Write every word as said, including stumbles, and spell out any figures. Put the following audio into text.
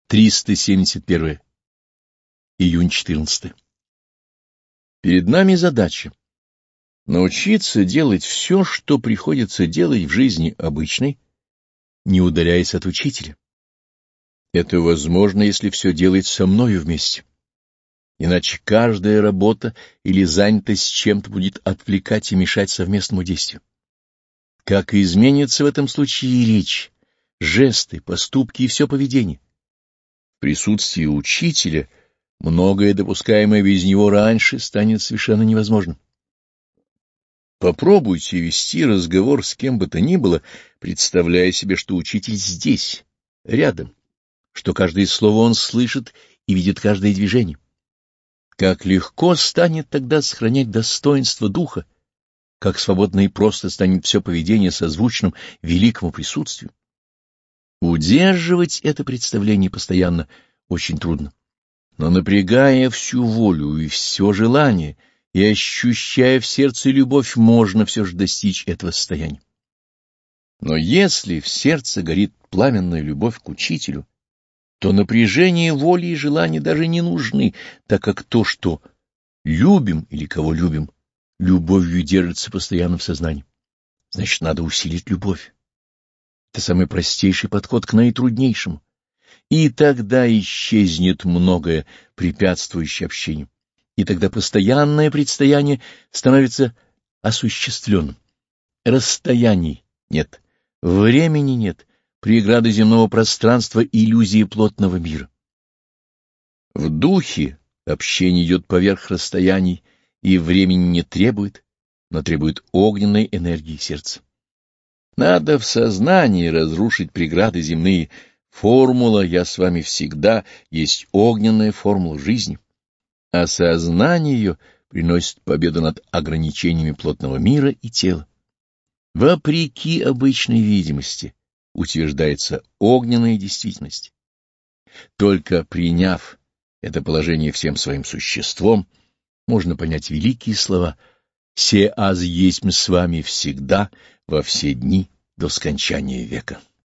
триста семьдесят первое. Июнь четырнадцатый. Перед нами задача научиться делать все, что приходится делать в жизни обычной, не удаляясь от учителя. Это возможно, если все делать со мною вместе. Иначе каждая работа или занятость чем-то будет отвлекать и мешать совместному действию. Как изменится в этом случае и речь, жесты, поступки и все поведение. В присутствии учителя многое, допускаемое без него раньше, станет совершенно невозможным. Попробуйте вести разговор с кем бы то ни было, представляя себе, что учитель здесь, рядом, что каждое слово он слышит и видит каждое движение. Как легко станет тогда сохранять достоинство духа, как свободно и просто станет все поведение созвучным великому присутствию. Удерживать это представление постоянно очень трудно, но напрягая всю волю и все желание, и ощущая в сердце любовь, можно все же достичь этого состояния. Но если в сердце горит пламенная любовь к учителю, то напряжение воли и желания даже не нужны, так как то, что любим или кого любим, любовью держится постоянно в сознании. Значит, надо усилить любовь. Это самый простейший подход к наитруднейшему. И тогда исчезнет многое, препятствующее общению. И тогда постоянное предстояние становится осуществленным. Расстояний нет, времени нет, преграды земного пространства, иллюзии плотного мира. В духе общение идет поверх расстояний и времени не требует, но требует огненной энергии сердца. Надо в сознании разрушить преграды земные. Формула «Я с вами всегда» есть огненная формула жизни. А сознание ее приносит победу над ограничениями плотного мира и тела. Вопреки обычной видимости утверждается огненная действительность. Только приняв это положение всем своим существом, можно понять великие слова «Се аз есть мы с вами всегда, во все дни до скончания века».